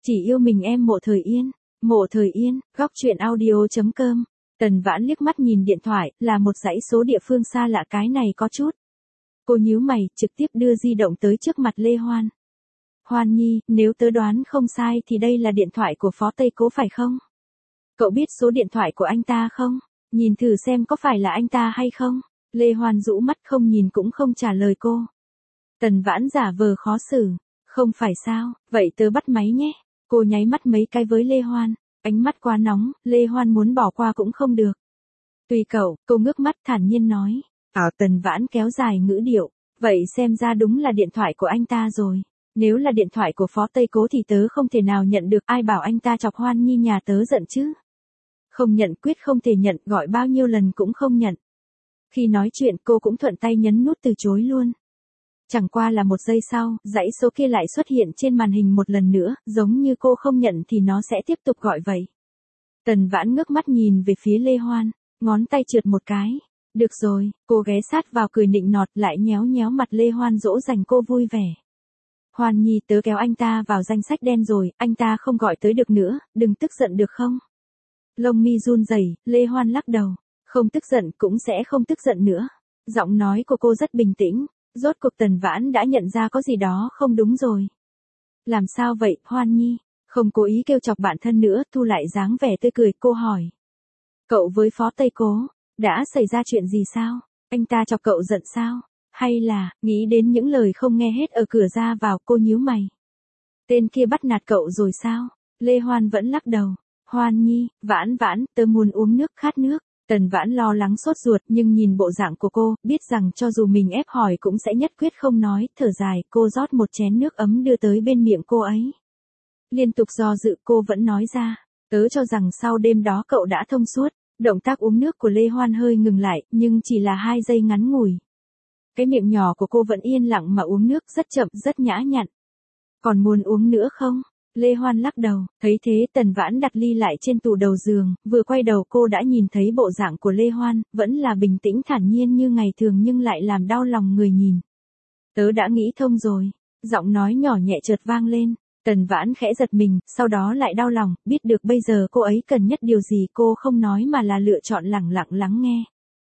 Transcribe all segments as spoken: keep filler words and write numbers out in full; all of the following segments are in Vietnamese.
Chỉ yêu mình em Mộ Thời Yên. Mộ Thời Yên, góc truyện audio.com. Tần Vãn liếc mắt nhìn điện thoại, là một dãy số địa phương xa lạ, cái này có chút. Cô nhíu mày, trực tiếp đưa di động tới trước mặt Lê Hoan. Hoan Nhi, nếu tớ đoán không sai thì đây là điện thoại của Phó Tây Cố phải không? Cậu biết số điện thoại của anh ta không? Nhìn thử xem có phải là anh ta hay không? Lê Hoan rũ mắt không nhìn cũng không trả lời cô. Tần Vãn giả vờ khó xử. Không phải sao, vậy tớ bắt máy nhé. Cô nháy mắt mấy cái với Lê Hoan. Ánh mắt quá nóng, Lê Hoan muốn bỏ qua cũng không được. Tùy cậu, cô ngước mắt thản nhiên nói. Ảo Tần Vãn kéo dài ngữ điệu. Vậy xem ra đúng là điện thoại của anh ta rồi. Nếu là điện thoại của Phó Tây Cố thì tớ không thể nào nhận được, ai bảo anh ta chọc Hoan Nhi nhà tớ giận chứ. Không nhận, quyết không thể nhận, gọi bao nhiêu lần cũng không nhận. Khi nói chuyện cô cũng thuận tay nhấn nút từ chối luôn. Chẳng qua là một giây sau, dãy số kia lại xuất hiện trên màn hình một lần nữa, giống như cô không nhận thì nó sẽ tiếp tục gọi vậy. Tần Vãn ngước mắt nhìn về phía Lê Hoan, ngón tay trượt một cái. Được rồi, cô ghé sát vào cười nịnh nọt, lại nhéo nhéo mặt Lê Hoan dỗ dành cô vui vẻ. Hoan Nhi, tớ kéo anh ta vào danh sách đen rồi, anh ta không gọi tới được nữa, đừng tức giận được không? Lông mi run rẩy, Lê Hoan lắc đầu. Không tức giận cũng sẽ không tức giận nữa. Giọng nói của cô rất bình tĩnh. Rốt cuộc Tần Vãn đã nhận ra có gì đó không đúng rồi. Làm sao vậy, Hoan Nhi? Không cố ý kêu chọc bản thân nữa, thu lại dáng vẻ tươi cười, cô hỏi. Cậu với Phó Tây Cố, đã xảy ra chuyện gì sao? Anh ta chọc cậu giận sao? Hay là, nghĩ đến những lời không nghe hết ở cửa ra vào, cô nhíu mày. Tên kia bắt nạt cậu rồi sao? Lê Hoan vẫn lắc đầu. Hoan Nhi, Vãn Vãn, tớ muốn uống nước, khát nước. Tần Vãn lo lắng sốt ruột nhưng nhìn bộ dạng của cô, biết rằng cho dù mình ép hỏi cũng sẽ nhất quyết không nói, thở dài, cô rót một chén nước ấm đưa tới bên miệng cô ấy. Liên tục do dự cô vẫn nói ra, tớ cho rằng sau đêm đó cậu đã thông suốt. Động tác uống nước của Lê Hoan hơi ngừng lại, nhưng chỉ là hai giây ngắn ngủi. Cái miệng nhỏ của cô vẫn yên lặng mà uống nước, rất chậm, rất nhã nhặn. Còn muốn uống nữa không? Lê Hoan lắc đầu, thấy thế Tần Vãn đặt ly lại trên tủ đầu giường, vừa quay đầu cô đã nhìn thấy bộ dạng của Lê Hoan, vẫn là bình tĩnh thản nhiên như ngày thường nhưng lại làm đau lòng người nhìn. Tớ đã nghĩ thông rồi, giọng nói nhỏ nhẹ chợt vang lên, Tần Vãn khẽ giật mình, sau đó lại đau lòng, biết được bây giờ cô ấy cần nhất điều gì cô không nói mà là lựa chọn lẳng lặng lắng nghe.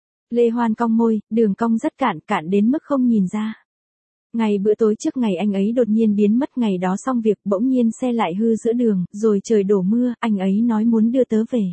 Lê Hoan cong môi, đường cong rất cạn, cạn đến mức không nhìn ra. Ngày bữa tối trước ngày anh ấy đột nhiên biến mất, ngày đó xong việc bỗng nhiên xe lại hư giữa đường, rồi trời đổ mưa, anh ấy nói muốn đưa tớ về.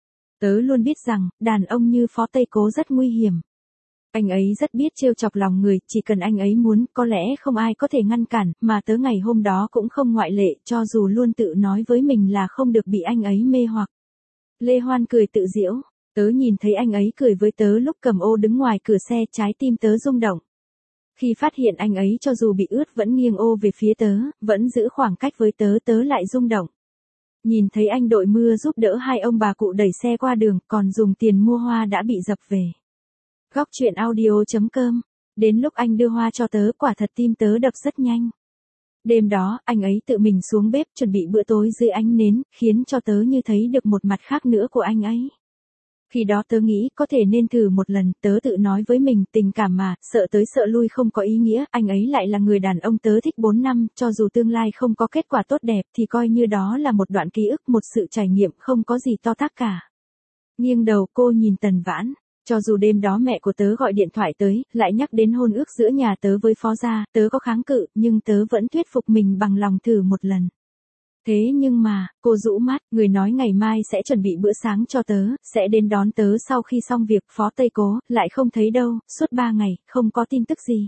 Tớ luôn biết rằng, đàn ông như Phó Tây Cố rất nguy hiểm. Anh ấy rất biết trêu chọc lòng người, chỉ cần anh ấy muốn, có lẽ không ai có thể ngăn cản, mà tớ ngày hôm đó cũng không ngoại lệ, cho dù luôn tự nói với mình là không được bị anh ấy mê hoặc. Lê Hoan cười tự giễu, tớ nhìn thấy anh ấy cười với tớ lúc cầm ô đứng ngoài cửa xe, trái tim tớ rung động. Khi phát hiện anh ấy cho dù bị ướt vẫn nghiêng ô về phía tớ, vẫn giữ khoảng cách với tớ, tớ lại rung động. Nhìn thấy anh đội mưa giúp đỡ hai ông bà cụ đẩy xe qua đường, còn dùng tiền mua hoa đã bị dập về. Góc truyện audio.com. Đến lúc anh đưa hoa cho tớ, quả thật tim tớ đập rất nhanh. Đêm đó, anh ấy tự mình xuống bếp chuẩn bị bữa tối dưới ánh nến, khiến cho tớ như thấy được một mặt khác nữa của anh ấy. Khi đó tớ nghĩ có thể nên thử một lần, tớ tự nói với mình, tình cảm mà, sợ tới sợ lui không có ý nghĩa, anh ấy lại là người đàn ông tớ thích bốn năm, cho dù tương lai không có kết quả tốt đẹp thì coi như đó là một đoạn ký ức, một sự trải nghiệm, không có gì to tát cả. Nghiêng đầu cô nhìn Tần Vãn, cho dù đêm đó mẹ của tớ gọi điện thoại tới, lại nhắc đến hôn ước giữa nhà tớ với Phó gia, tớ có kháng cự, nhưng tớ vẫn thuyết phục mình bằng lòng thử một lần. Thế nhưng mà, cô rũ mắt, người nói ngày mai sẽ chuẩn bị bữa sáng cho tớ, sẽ đến đón tớ sau khi xong việc, Phó Tây Cố, lại không thấy đâu, suốt ba ngày, không có tin tức gì.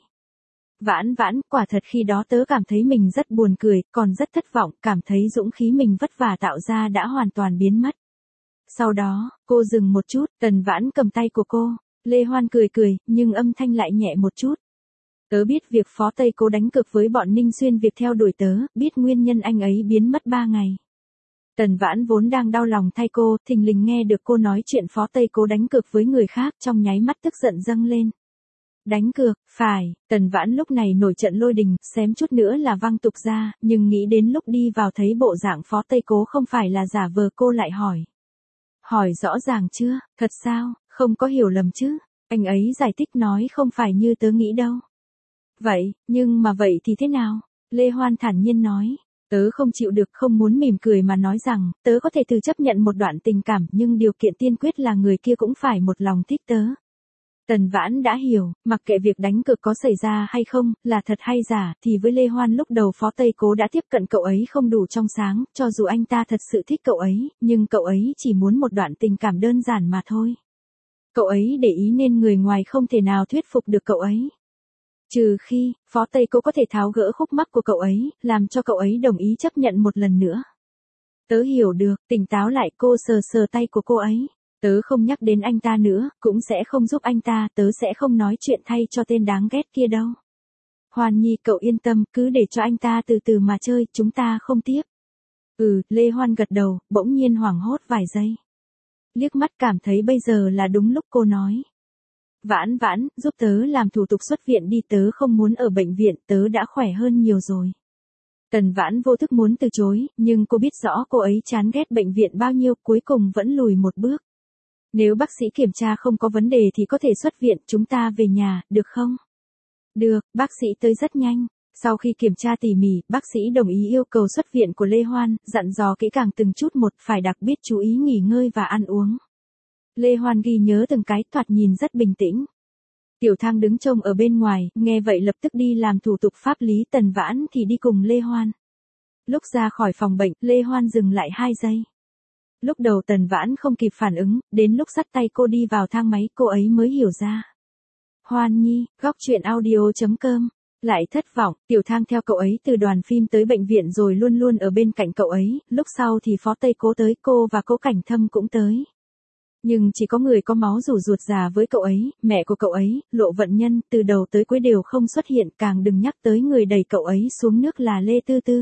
Vãn Vãn, quả thật khi đó tớ cảm thấy mình rất buồn cười, còn rất thất vọng, cảm thấy dũng khí mình vất vả tạo ra đã hoàn toàn biến mất. Sau đó, cô dừng một chút, Tần Vãn cầm tay của cô, Lê Hoan cười cười, nhưng âm thanh lại nhẹ một chút. Tớ biết việc Phó Tây Cố đánh cược với bọn Ninh Xuyên việc theo đuổi tớ, biết nguyên nhân anh ấy biến mất ba ngày. Tần Vãn vốn đang đau lòng thay cô, thình lình nghe được cô nói chuyện Phó Tây Cố đánh cược với người khác, trong nháy mắt tức giận dâng lên. Đánh cược, phải, Tần Vãn lúc này nổi trận lôi đình, xém chút nữa là văng tục ra, nhưng nghĩ đến lúc đi vào thấy bộ dạng Phó Tây Cố không phải là giả vờ, cô lại hỏi. Hỏi rõ ràng chưa, thật sao, không có hiểu lầm chứ, anh ấy giải thích nói không phải như tớ nghĩ đâu. Vậy, nhưng mà vậy thì thế nào? Lê Hoan thản nhiên nói. Tớ không chịu được, không muốn mỉm cười mà nói rằng, tớ có thể từ chấp nhận một đoạn tình cảm, nhưng điều kiện tiên quyết là người kia cũng phải một lòng thích tớ. Tần Vãn đã hiểu, mặc kệ việc đánh cược có xảy ra hay không, là thật hay giả, thì với Lê Hoan lúc đầu Phó Tây Cố đã tiếp cận cậu ấy không đủ trong sáng, cho dù anh ta thật sự thích cậu ấy, nhưng cậu ấy chỉ muốn một đoạn tình cảm đơn giản mà thôi. Cậu ấy để ý nên người ngoài không thể nào thuyết phục được cậu ấy. Trừ khi, Phó Tây Cố có thể tháo gỡ khúc mắc của cậu ấy, làm cho cậu ấy đồng ý chấp nhận một lần nữa. Tớ hiểu được, tỉnh táo lại, cô sờ sờ tay của cô ấy. Tớ không nhắc đến anh ta nữa, cũng sẽ không giúp anh ta, tớ sẽ không nói chuyện thay cho tên đáng ghét kia đâu. Hoan Nhi, cậu yên tâm, cứ để cho anh ta từ từ mà chơi, chúng ta không tiếp. Ừ, Lê Hoan gật đầu, bỗng nhiên hoảng hốt vài giây. Liếc mắt cảm thấy bây giờ là đúng lúc cô nói. Vãn Vãn, giúp tớ làm thủ tục xuất viện đi, tớ không muốn ở bệnh viện, tớ đã khỏe hơn nhiều rồi. Tần Vãn vô thức muốn từ chối, nhưng cô biết rõ cô ấy chán ghét bệnh viện bao nhiêu, cuối cùng vẫn lùi một bước. Nếu bác sĩ kiểm tra không có vấn đề thì có thể xuất viện, chúng ta về nhà, được không? Được, bác sĩ tới rất nhanh. Sau khi kiểm tra tỉ mỉ, bác sĩ đồng ý yêu cầu xuất viện của Lê Hoan, dặn dò kỹ càng từng chút một, phải đặc biệt chú ý nghỉ ngơi và ăn uống. Lê Hoan ghi nhớ từng cái, thoạt nhìn rất bình tĩnh. Tiểu Thang đứng trông ở bên ngoài, nghe vậy lập tức đi làm thủ tục pháp lý, Tần Vãn thì đi cùng Lê Hoan. Lúc ra khỏi phòng bệnh, Lê Hoan dừng lại hai giây. Lúc đầu Tần Vãn không kịp phản ứng, đến lúc dắt tay cô đi vào thang máy cô ấy mới hiểu ra. Hoan Nhi, góc truyện audio chấm com. Lại thất vọng, Tiểu Thang theo cậu ấy từ đoàn phim tới bệnh viện rồi luôn luôn ở bên cạnh cậu ấy, lúc sau thì Phó Tây Cố tới, cô và Cố Cảnh Thâm cũng tới. Nhưng chỉ có người có máu rủ ruột già với cậu ấy, mẹ của cậu ấy, Lộ Vận Nhân, từ đầu tới cuối đều không xuất hiện, càng đừng nhắc tới người đẩy cậu ấy xuống nước là Lê Tư Tư.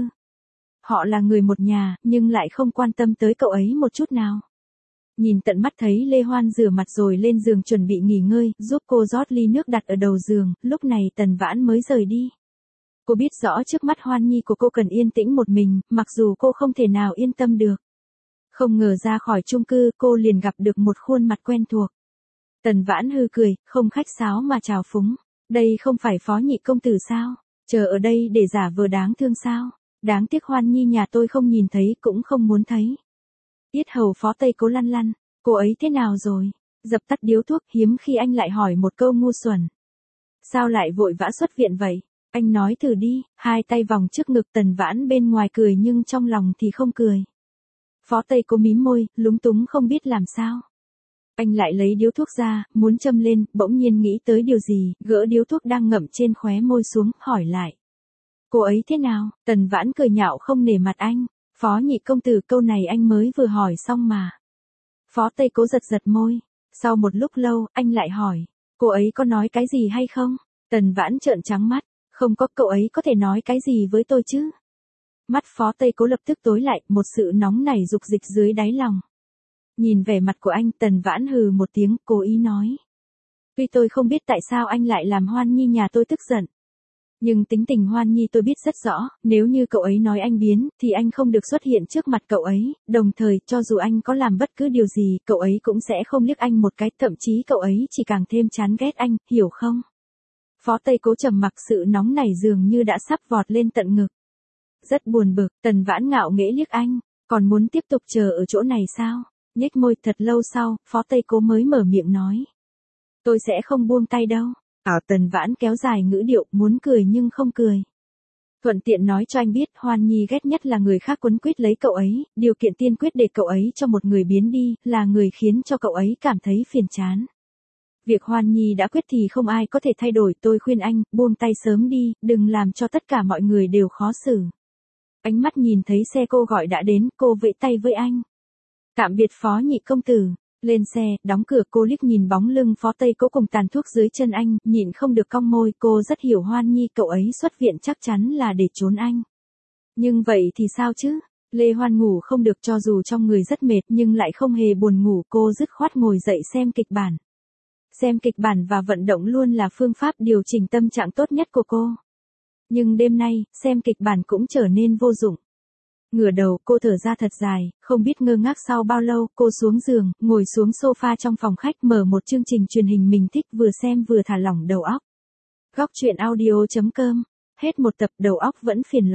Họ là người một nhà, nhưng lại không quan tâm tới cậu ấy một chút nào. Nhìn tận mắt thấy Lê Hoan rửa mặt rồi lên giường chuẩn bị nghỉ ngơi, giúp cô rót ly nước đặt ở đầu giường, lúc này Tần Vãn mới rời đi. Cô biết rõ trước mắt Hoan Nhi của cô cần yên tĩnh một mình, mặc dù cô không thể nào yên tâm được. Không ngờ ra khỏi chung cư, cô liền gặp được một khuôn mặt quen thuộc. Tần Vãn hư cười, không khách sáo mà chào phúng. Đây không phải Phó Nhị công tử sao? Chờ ở đây để giả vờ đáng thương sao? Đáng tiếc Hoan Nhi nhà tôi không nhìn thấy, cũng không muốn thấy. Yết hầu Phó Tây Cố lăn lăn, cô ấy thế nào rồi? Dập tắt điếu thuốc, hiếm khi anh lại hỏi một câu ngu xuẩn. Sao lại vội vã xuất viện vậy? Anh nói thử đi, hai tay vòng trước ngực. Tần Vãn bên ngoài cười nhưng trong lòng thì không cười. Phó Tây Cố mím môi, lúng túng không biết làm sao. Anh lại lấy điếu thuốc ra, muốn châm lên, bỗng nhiên nghĩ tới điều gì, gỡ điếu thuốc đang ngậm trên khóe môi xuống, hỏi lại. Cô ấy thế nào? Tần Vãn cười nhạo không nể mặt anh. Phó Nhị công tử, câu này anh mới vừa hỏi xong mà. Phó Tây Cố giật giật môi. Sau một lúc lâu, anh lại hỏi. Cô ấy có nói cái gì hay không? Tần Vãn trợn trắng mắt. Không có, cậu ấy có thể nói cái gì với tôi chứ? Mắt Phó Tây Cố lập tức tối lại, một sự nóng nảy dục dịch dưới đáy lòng. Nhìn vẻ mặt của anh, Tần Vãn hừ một tiếng, cố ý nói. Tuy tôi không biết tại sao anh lại làm Hoan Nhi nhà tôi tức giận. Nhưng tính tình Hoan Nhi tôi biết rất rõ, nếu như cậu ấy nói anh biến, thì anh không được xuất hiện trước mặt cậu ấy, đồng thời, cho dù anh có làm bất cứ điều gì, cậu ấy cũng sẽ không liếc anh một cái, thậm chí cậu ấy chỉ càng thêm chán ghét anh, hiểu không? Phó Tây Cố trầm mặc, sự nóng nảy dường như đã sắp vọt lên tận ngực. Rất buồn bực, Tần Vãn ngạo nghễ liếc anh, còn muốn tiếp tục chờ ở chỗ này sao? Nhếch môi, thật lâu sau, Phó Tây Cố mới mở miệng nói. Tôi sẽ không buông tay đâu. Ảo Tần Vãn kéo dài ngữ điệu, muốn cười nhưng không cười. Thuận tiện nói cho anh biết, Hoan Nhi ghét nhất là người khác quấn quýt lấy cậu ấy, điều kiện tiên quyết để cậu ấy cho một người biến đi, là người khiến cho cậu ấy cảm thấy phiền chán. Việc Hoan Nhi đã quyết thì không ai có thể thay đổi, tôi khuyên anh, buông tay sớm đi, đừng làm cho tất cả mọi người đều khó xử. Ánh mắt nhìn thấy xe cô gọi đã đến, cô vẫy tay với anh. Tạm biệt Phó Nhị công tử. Lên xe, đóng cửa, cô liếc nhìn bóng lưng Phó Tây Cố cùng tàn thuốc dưới chân anh, nhịn không được cong môi, cô rất hiểu Hoan Nhi, cậu ấy xuất viện chắc chắn là để trốn anh. Nhưng vậy thì sao chứ? Lê Hoan ngủ không được, cho dù trong người rất mệt nhưng lại không hề buồn ngủ, cô dứt khoát ngồi dậy xem kịch bản. Xem kịch bản và vận động luôn là phương pháp điều chỉnh tâm trạng tốt nhất của cô. Nhưng đêm nay, xem kịch bản cũng trở nên vô dụng. Ngửa đầu, cô thở ra thật dài, không biết ngơ ngác sau bao lâu, cô xuống giường, ngồi xuống sofa trong phòng khách, mở một chương trình truyền hình mình thích, vừa xem vừa thả lỏng đầu óc. Góc truyện audio chấm com. Hết một tập, đầu óc vẫn phiền loạn.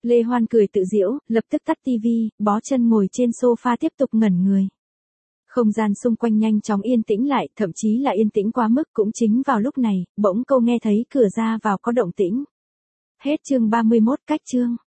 Lê Hoan cười tự giễu, lập tức tắt tivi, bó chân ngồi trên sofa tiếp tục ngẩn người. Không gian xung quanh nhanh chóng yên tĩnh lại, thậm chí là yên tĩnh quá mức. Cũng chính vào lúc này, bỗng cô nghe thấy cửa ra vào có động tĩnh. Hết chương ba mươi mốt, cách chương.